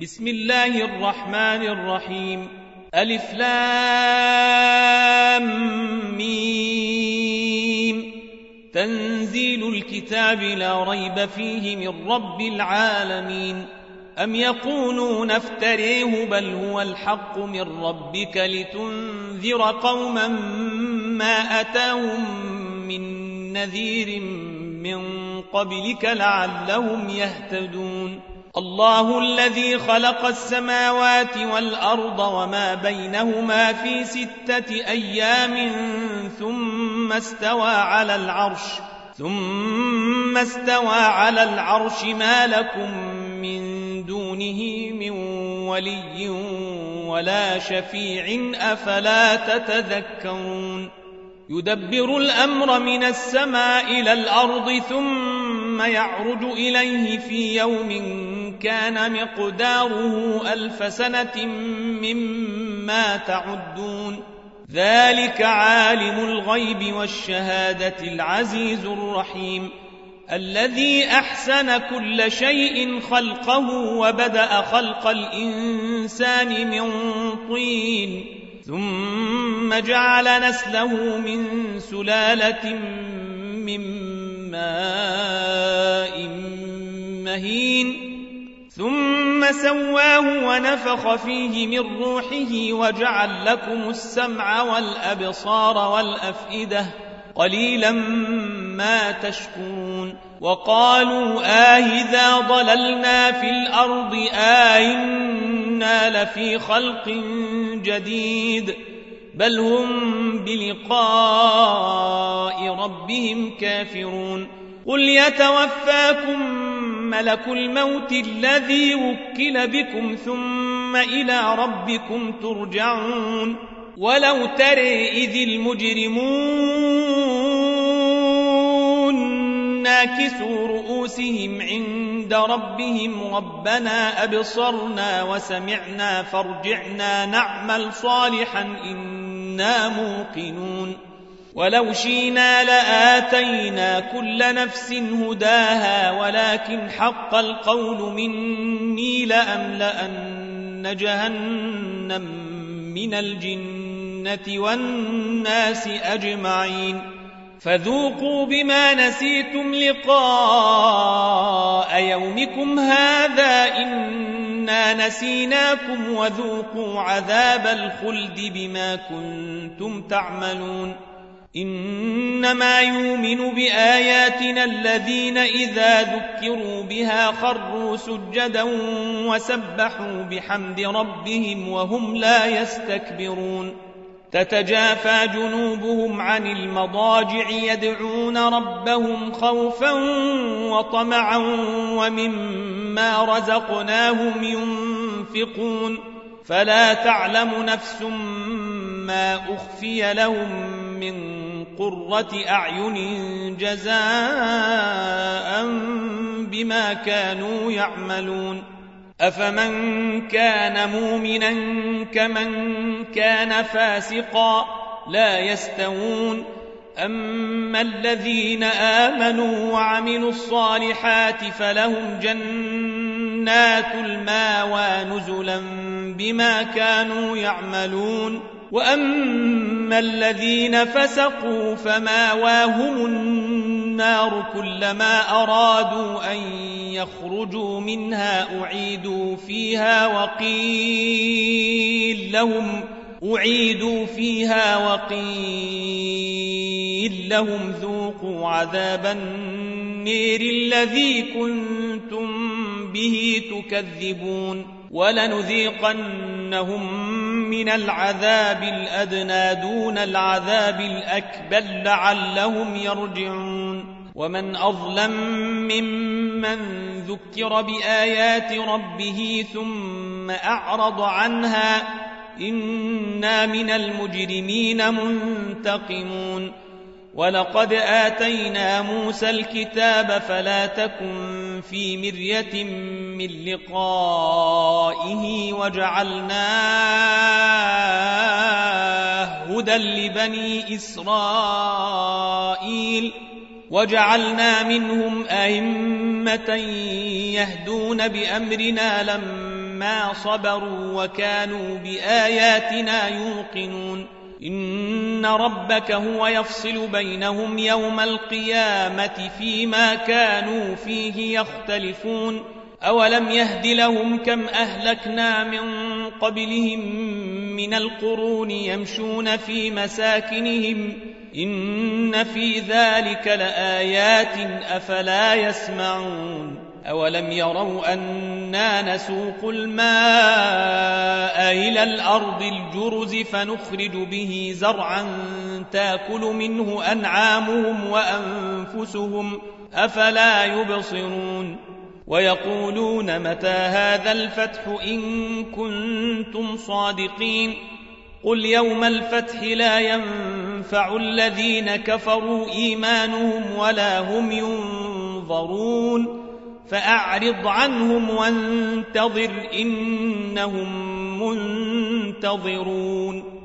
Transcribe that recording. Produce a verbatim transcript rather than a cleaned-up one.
بسم الله الرحمن الرحيم. ألف لام ميم. تنزيل الكتاب لا ريب فيه من رب العالمين. أم يقولون افتريه بل هو الحق من ربك لتنذر قوما ما أتاهم من نذير من قبلك لعلهم يهتدون. الله الذي خلق السماوات والأرض وما بينهما في ستة أيام ثم استوى على العرش ثم استوى على العرش ما لكم من دونه من ولي ولا شفيع أفلا تتذكرون. يدبر الأمر من السماء إلى الأرض ثم يعرج إليه في يوم كان مقداره ألف سنة مما تعدون. ذلك عالم الغيب والشهادة العزيز الرحيم الذي أحسن كل شيء خلقه وبدأ خلق الإنسان من طين ثم جعل نسله من سلالة من ماء مهين ثم سواه ونفخ فيه من روحه وجعل لكم السمع والأبصار والأفئدة قليلا ما تشكرون. وقالوا آئذا ضللنا في الأرض آئنا لفي خلق جديد بل هم بلقاء ربهم كافرون. قل يتوفاكم ملك الموت الذي وكل بكم ثم إلى ربكم ترجعون. ولو ترى إذ المجرمون ناكسوا رؤوسهم عند ربهم ربنا أبصرنا وسمعنا فارجعنا نعمل صالحا إنا موقنون. ولو شئنا لآتينا كل نفس هداها ولكن حق القول مني لأملأن جهنم من الجنة والناس أجمعين. فذوقوا بما نسيتم لقاء يومكم هذا إنا نسيناكم وذوقوا عذاب الخلد بما كنتم تعملون. إنما يؤمن بآياتنا الذين إذا ذكروا بها خروا سجدا وسبحوا بحمد ربهم وهم لا يستكبرون. تتجافى جنوبهم عن المضاجع يدعون ربهم خوفا وطمعا ومما رزقناهم ينفقون. فلا تعلم نفس ما أخفي لهم من قرة أعين جزاء بما كانوا يعملون. أفمن كان مؤمنا كمن كان فاسقا لا يستوون. أما الذين آمنوا وعملوا الصالحات فلهم جنات الماوى نزلا بما كانوا يعملون. وأما الذين فسقوا فماواهم النار كلما أرادوا أن يخرجوا منها أعيدوا فيها وقيل لهم أعيدوا فيها وقيل لهم ذوقوا عذاب النير الذي كنتم به تكذبون. ولنذيقنهم من العذاب الأدنى دون العذاب الأكبر لعلهم يرجعون. ومن أظلم ممن ذكر بآيات ربه ثم أعرض عنها إنا من المجرمين منتقمون. ولقد آتينا موسى الكتاب فلا تكن في مرية من لقائه وجعلناه هدى لبني إسرائيل وجعلنا منهم أئمة يهدون بأمرنا لما ما صبروا وكانوا بآياتنا يوقنون إن ربك هو يفصل بينهم يوم القيامة فيما كانوا فيه يختلفون أولم يهد لهم كم أهلكنا من قبلهم من القرون يمشون في مساكنهم إن في ذلك لآيات أفلا يسمعون أولم يروا أنا نسوق الماء إلى الأرض الجرز فنخرج به زرعا تاكل منه أنعامهم وأنفسهم أفلا يبصرون ويقولون متى هذا الفتح إن كنتم صادقين قل يوم الفتح لا ينفع الذين كفروا إيمانهم ولا هم ينظرون فأعرض عنهم وانتظر إنهم منتظرون